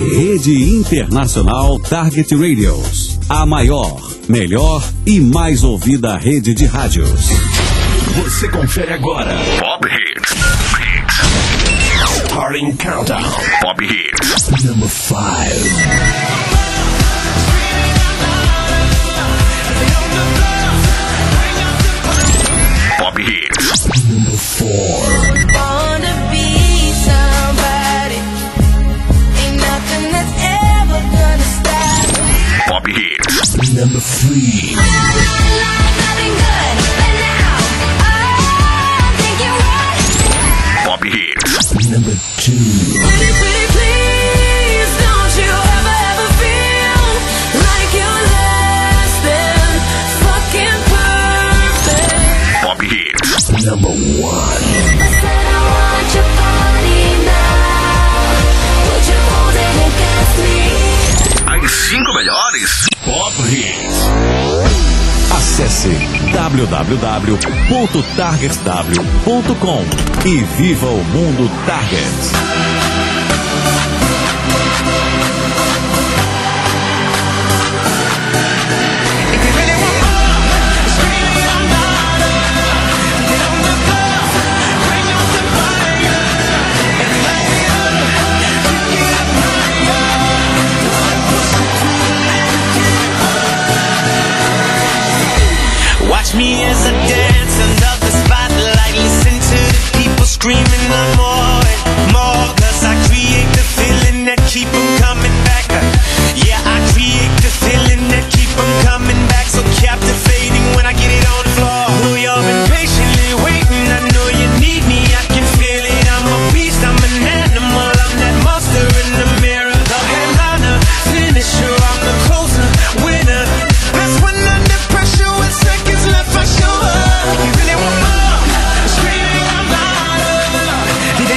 Rede Internacional Target Radios. A maior, melhor e mais ouvida rede de rádios. Você confere agora. Pop Hits. Starting Countdown. Pop Hits. Number 5. Pop Hits. Number 4. Wanna be somebody. Ain't nothing that's ever gonna stop. Pop Hits. Number 3. Nothing good, but now I'm thinking what? Pop Hits. Number 2. Pretty, pretty, please, don't you ever feel like you're less than fucking perfect. Pop Hits. Number 1. I said I want your body now. Would you hold it against me? As 5 melhores. Pop Hits. Acesse www.targetsw.com e viva o mundo Targets. Watch me as I dance under the spotlight. Listen to the people screaming the more and more. Cause I create the feeling that keep them coming back. Yeah, I create the feeling that keep them coming back. So captivating when I get it on the floor. Know you've been patiently waiting. I know you need me. I can feel it. I'm a beast. I'm an animal. I'm that monster in the mirror. The headliner, finisher. I'm the closer, winner. That's when under pressure with seconds left I show up. You really want more? Screaming out louder.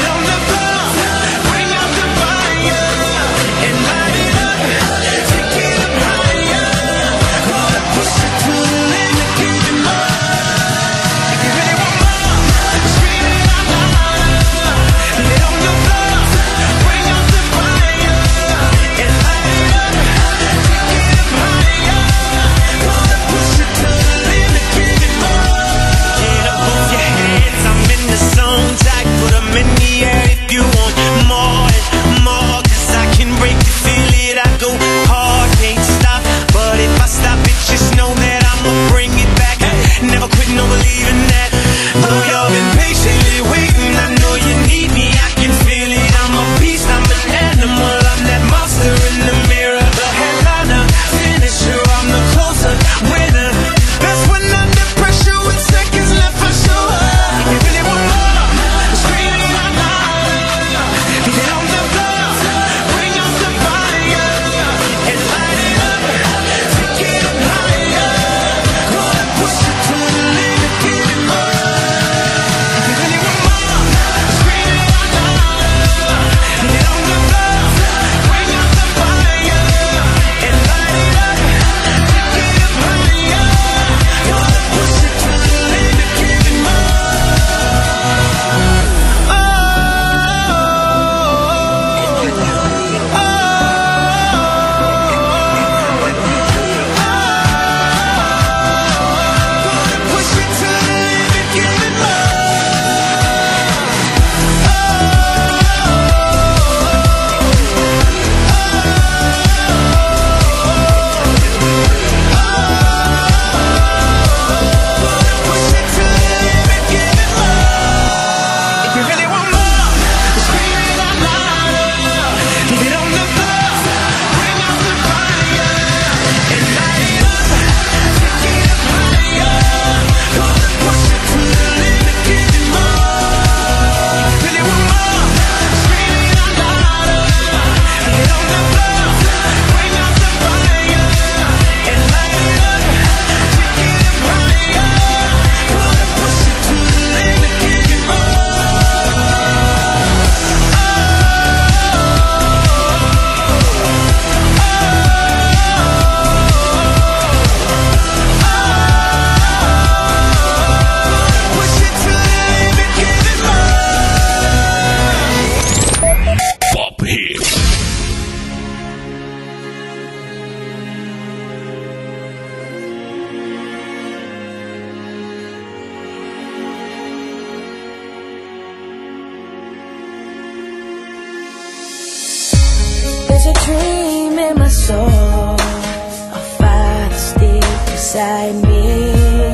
There's a dream in my soul, a fire that's deep inside me.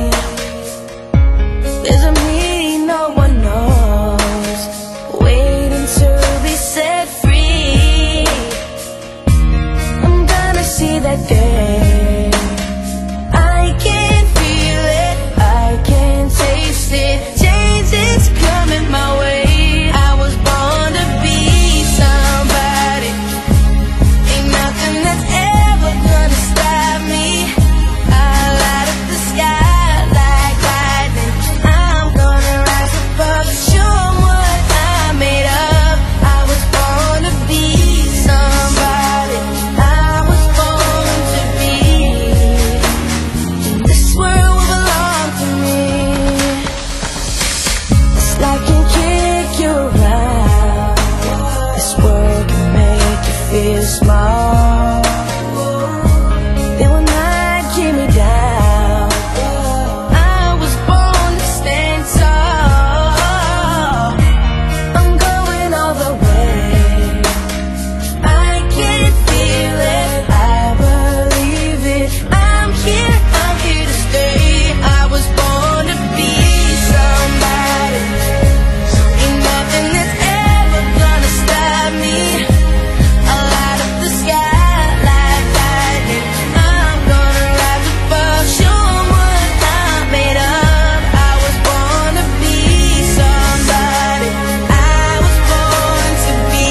There's a me no one knows, waiting to be set free. I'm gonna see that day. I can feel it, I can taste it. Change is coming my way. I was born to be somebody. Ain't nothing that's ever gonna stop me. I light up the sky like lightning. I'm gonna rise above, show 'em what I'm made of. I was born to be somebody. I was born to be. This world will belong to me. This life can kick you around. This world can make you feel small. They will not keep me down. I was born to stand tall. I'm going all the way. I can feel it, I believe it. I'm here to stay. I was born to be somebody. Ain't nothing that's ever gonna stop me. I light up the sky like lightning. I'm gonna rise above, show 'em what I'm made of. I was born to be somebody. I was born to be.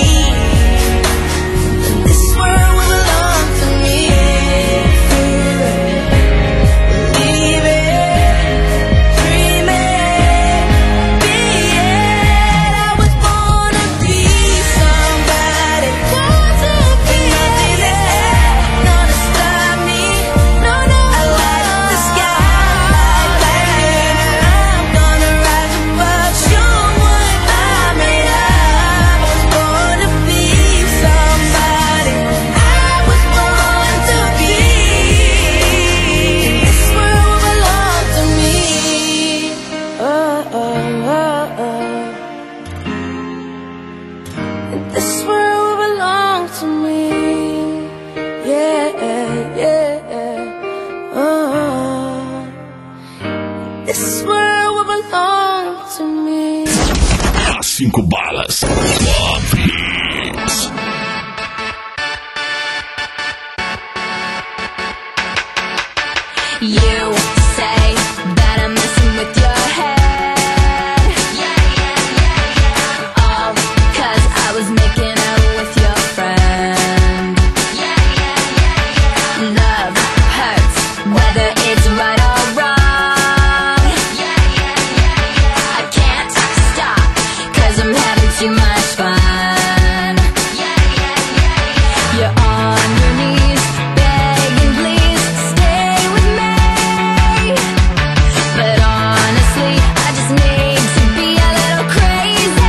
This world will belong to me. Feel it, believe it, dream it, be it. I was born to be somebody. Born to be. Nothing is ever gonna stop me. No, no. I light up the sky like lightning. I'm gonna rise above, show 'em what I'm made of. I was born to be somebody. I was born to be. This world will belong to me. Oh, oh, oh, oh. And this world will belong to me. Yeah, yeah. Oh. This world will belong to me. As 5 balas. Pop Hits. You say that I'm messing with your head. All 'cause I was making out with your friend. Love hurts, whether it's right or wrong. I can't stop, 'cause I'm having too much fun. You're on your knees, begging, please stay with me. But honestly, I just need to be a little crazy.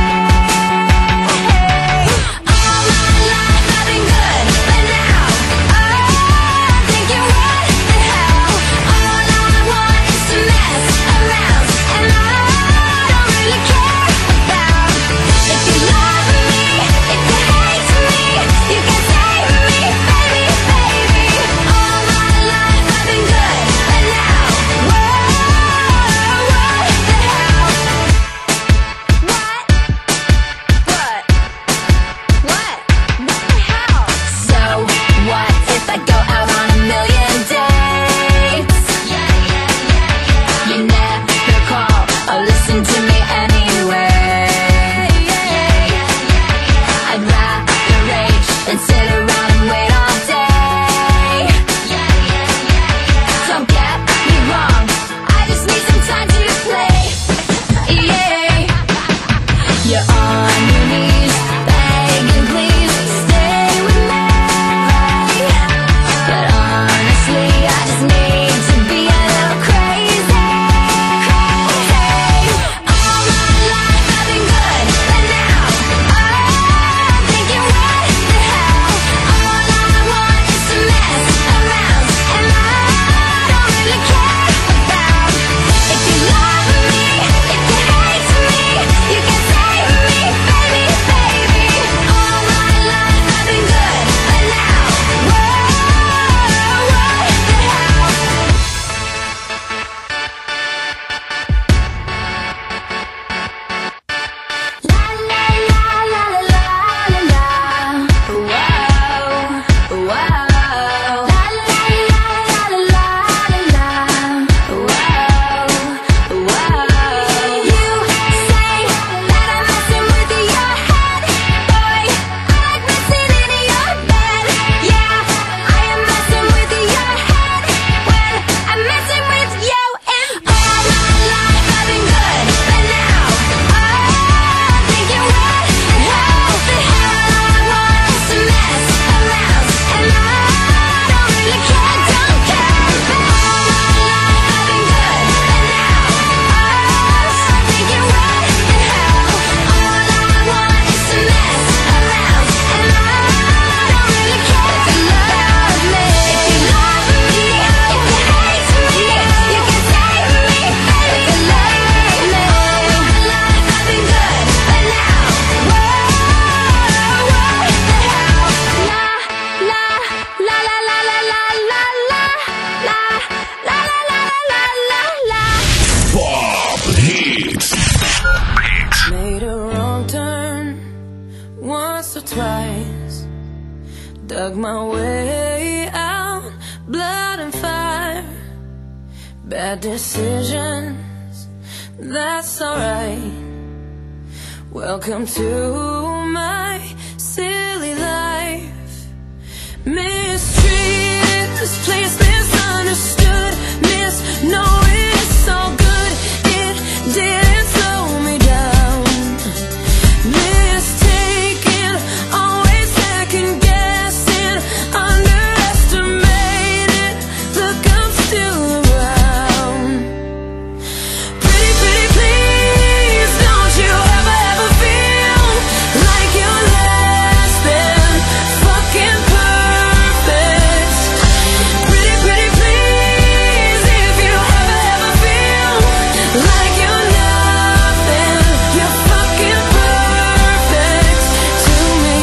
All my life I've been good, but now I'm thinking, what the hell? All I want is to mess around, and I don't really care about if you love me, if you hate me. You can save me, baby, baby. All my life I've been good, but now, whoa, what the hell? What the hell? So what if I go out on a million dates? You never call or listen to me anyway. I'd rather rage than sit around and wait all day. Don't get me wrong, I just need some time to play. You're on your knees, begging, please stay with me. But honestly, I just need to be a little crazy. All my life I've been good, but now I'm thinking, what the hell? All I want is to mess around, and I don't really care about if you love me, if you hate me. You can save me, baby, baby. price. Dug my way out, blood and fire. Bad decisions, that's alright. Welcome to my silly life. Mistreated, this place misunderstood. Knowing it's all good, it didn't slow me down. Mistaken, always second guessing, underestimated. Look, I'm still around. Pretty, pretty, please, don't you ever feel like you're less than fucking perfect. Pretty, pretty, please, if you ever feel like you're nothing, you're fucking perfect to me.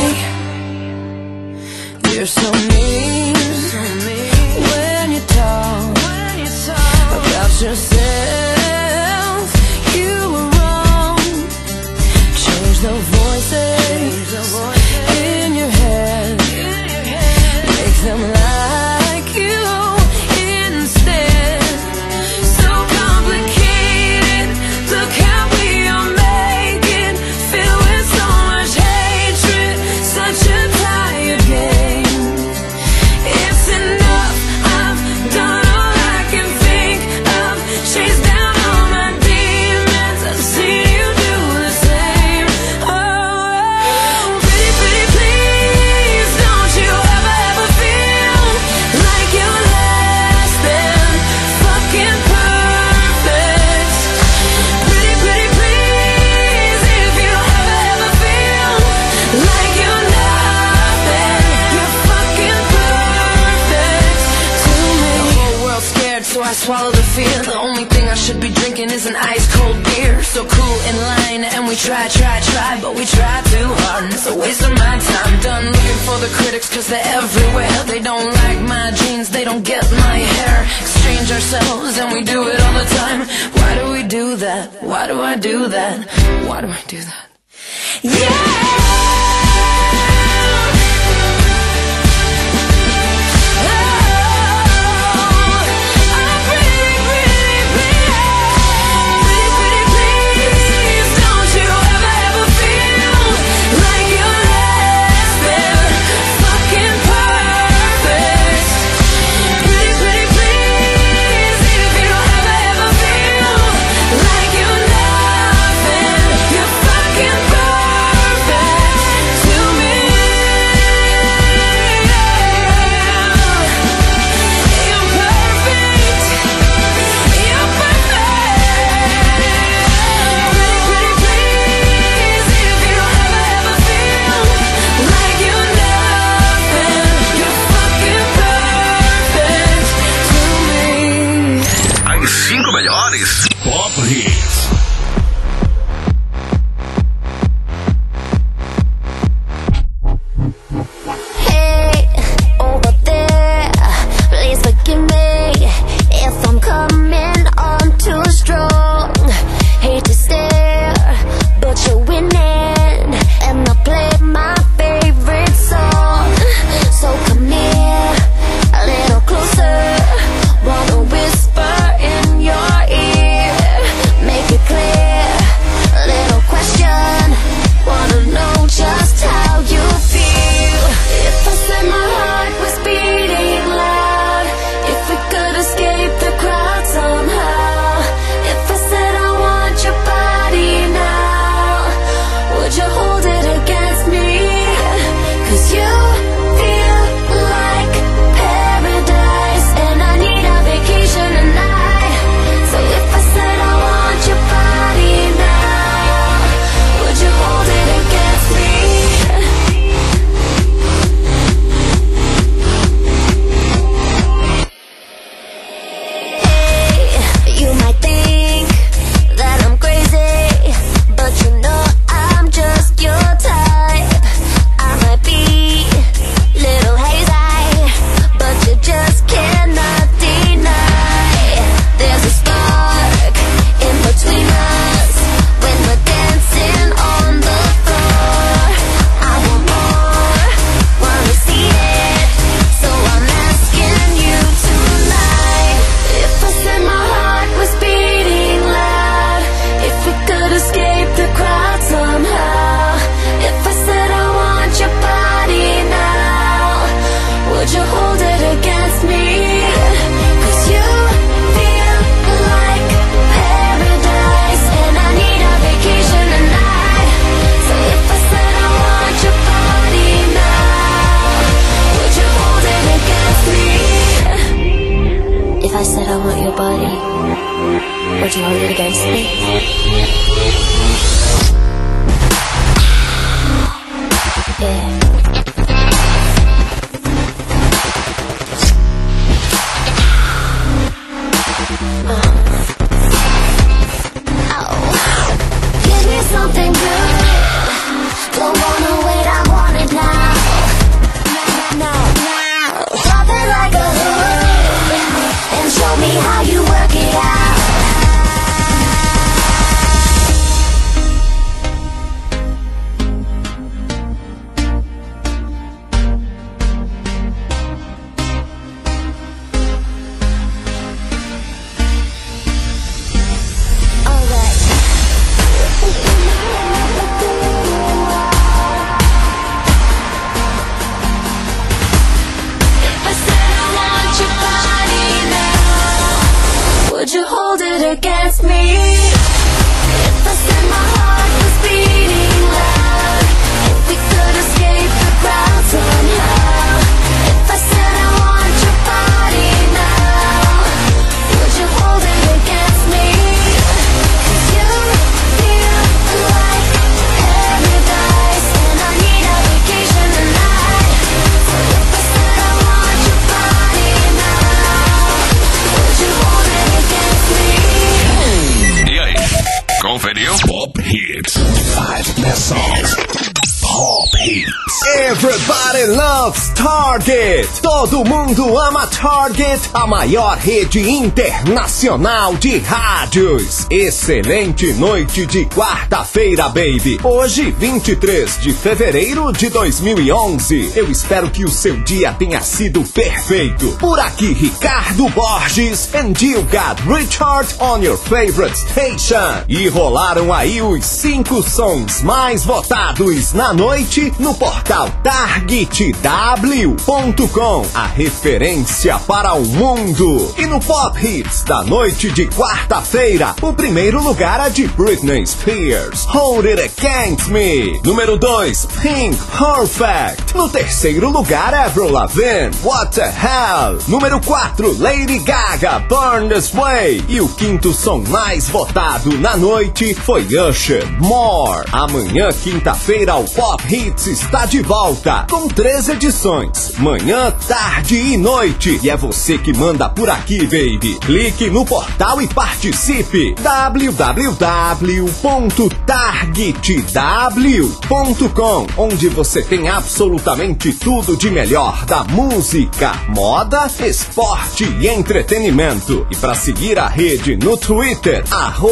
You're so mean when you talk about yourself. You were wrong. Change the voices in your head. Make them like you instead. So complicated. Look how we are making. Filled with so much hatred. Such a tired game. It's enough. I've done all I can think of. Chased down all my demons. I've seen you do the same. Oh, pretty, pretty, please, don't you ever feel like you're less than fucking perfect. Pretty, pretty, please, if you ever feel like you're nothing, you're fucking perfect to me. The whole world's scared, so I swallow the fear. The only thing I should be drinking is an ice cold beer. So cool in line, and we try, but we try too hard, and it's a waste of my time. Done looking for the critics, cause they're everywhere. They don't like my jeans, they don't get my hair. Exchange ourselves, and we do it all the time. Why do we do that? Why do I do that? Why do I do that? Like you're nothing, you're fucking perfect. I want your body, would you hold it against me? Yeah. Give me something good. Don't wanna wait, I want it now. Drop it like a hood and show me how you work it out. Would you hold it against me? If I said my heart was beating loud, if we could escape the crowd somehow, if I said I want your body now, would you hold it against me? 'Cause you feel like paradise and I need a vacation tonight. So if I said I want your body now, would you hold it against me? E aí, conferiu? Pop Hits. 5 best songs. Pop Hits. Everybody loves Target. Todo mundo ama Target, a maior rede internacional de rádios. Excelente noite de quarta-feira, baby. Hoje, 23 de fevereiro de 2011. Eu espero que o seu dia tenha sido perfeito. Por aqui, Ricardo Borges, and you got Richard on your favorite station. E rolaram aí os 5 sons mais votados na noite no portal targetw.com, a referência para o mundo. E no Pop Hits da noite de quarta-feira, o primeiro lugar é de Britney Spears, Hold It Against Me. Número 2, Pink, Perfect. No terceiro lugar, Avril Lavigne, What the Hell. Número 4, Lady Gaga, Born This Way. E o quinto som mais votado na noite foi Usher, More. Amanhã, quinta-feira, o Pop Hits está de volta com 3 edições, manhã, tarde e noite. E é você que manda por aqui, baby. Clique no portal e participe. www.targetw.com, onde você tem absolutamente tudo de melhor da música, moda, esporte e entretenimento. E para seguir a rede no Twitter,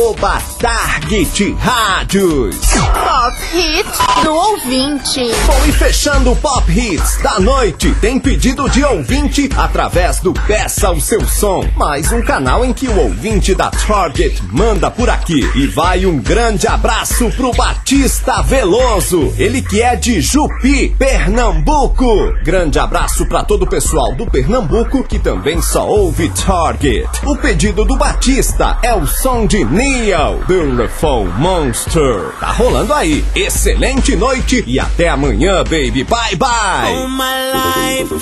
@TargetRádios. Pop Hits do ouvinte. Bom, e fechando o Pop Hits da noite, tem pedido de ouvinte através do Peça o Seu Som, mais um canal em que o ouvinte da Target manda por aqui. E vai um grande abraço pro Batista Veloso, ele que é de Jupi, Pernambuco. Grande abraço pra todo o pessoal do Pernambuco que também só ouve Target. O pedido do Batista é o som de Neo, Beautiful Monster. Tá rolando aí. Excelente noite e até amanhã, baby. Bye, bye. All my life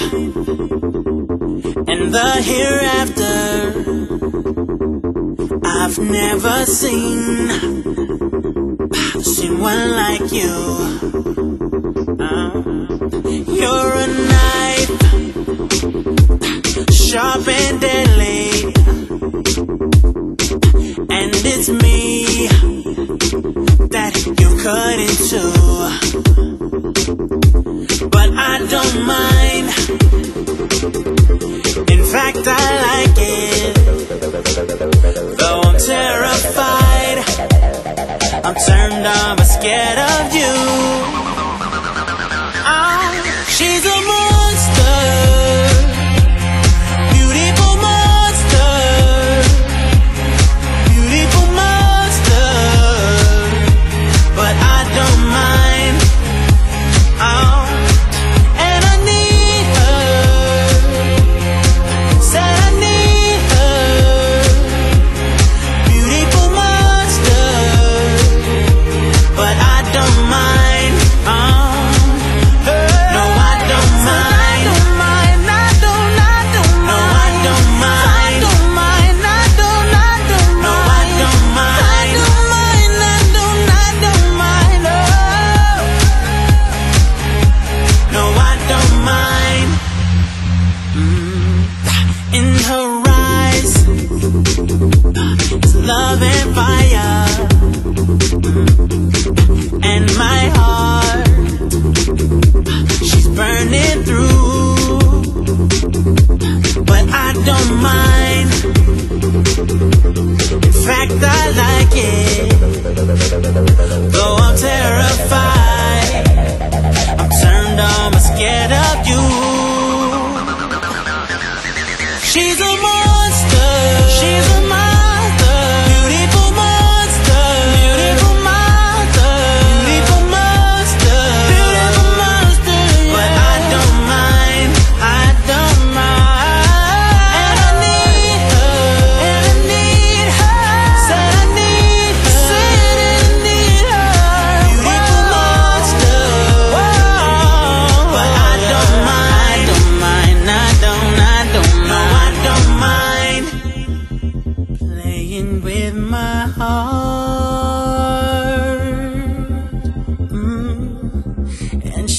and the hereafter, I've never seen one like you. You're a knife, sharp and deadly, and it's me that you cut into. But I don't mind. In fact, I like it. Though I'm terrified, I'm turned on but scared of you. Oh, she's a monster, beautiful monster, beautiful monster. But I don't mind. Oh, and I need her. Said I need her. Beautiful monster, but I don't mind.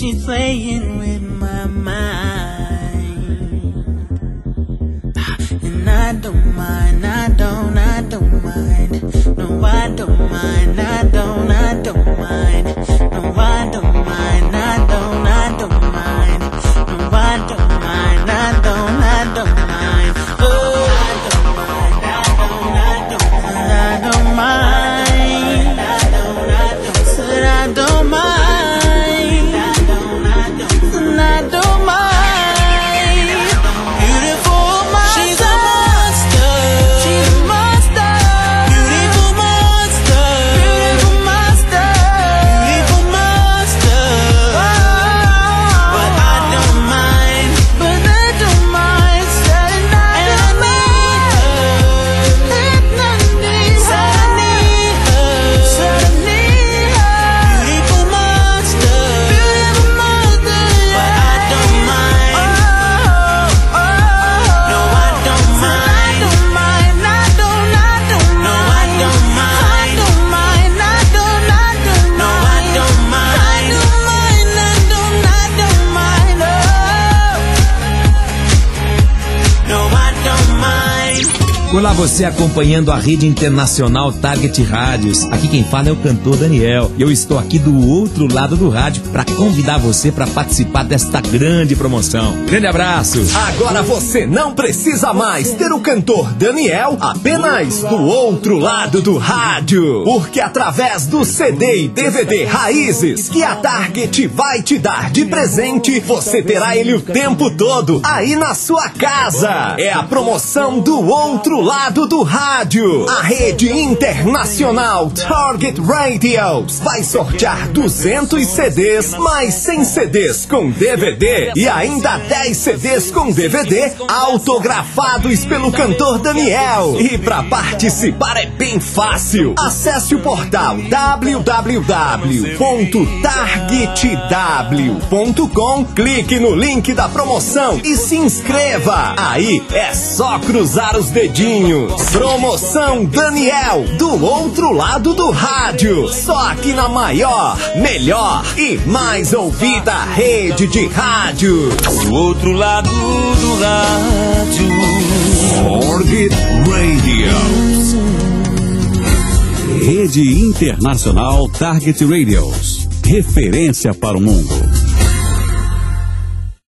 she's playing with my mind. And I don't mind, I don't mind. No, I don't mind, I don't mind. No, I don't mind, I don't mind. No, I don't mind, I don't mind. Oh, I don't mind. Said I don't mind. And I don't mind. Beautiful monster. She's a monster. She's a monster. Beautiful monster. Beautiful monster. Beautiful monster. But I don't mind. But I don't mind. Said I don't mind. Said I need her. Said I need her. Beautiful monster. Beautiful monster. But I don't mind. No, I don't mind. I don't mind. I don't mind. No, I don't mind. I don't mind. I don't mind. No, I don't mind. I don't mind. I don't mind. No, I don't mind. Olá, você acompanhando a rede internacional Target Rádios. Aqui quem fala é o cantor Daniel. E eu estou aqui do outro lado do rádio para convidar você para participar desta grande promoção. Grande abraço! Agora você não precisa mais ter o cantor Daniel apenas do outro lado do rádio. Porque através do CD e DVD Raízes que a Target vai te dar de presente, você terá ele o tempo todo aí na sua casa. É a promoção do outro lado do rádio. A rede internacional Target Radios vai sortear 200 CDs mais 100 CDs com DVD e ainda 10 CDs com DVD autografados pelo cantor Daniel. E para participar é bem fácil. Acesse o portal www.targetw.com, clique no link da promoção e se inscreva. Aí é só cruzar os dedinhos. Promoção Daniel, do outro lado do rádio. Só aqui na maior, melhor e mais ouvida rede de rádio. Do outro lado do rádio. Target Radios. Rede Internacional Target Radios. Referência para o mundo.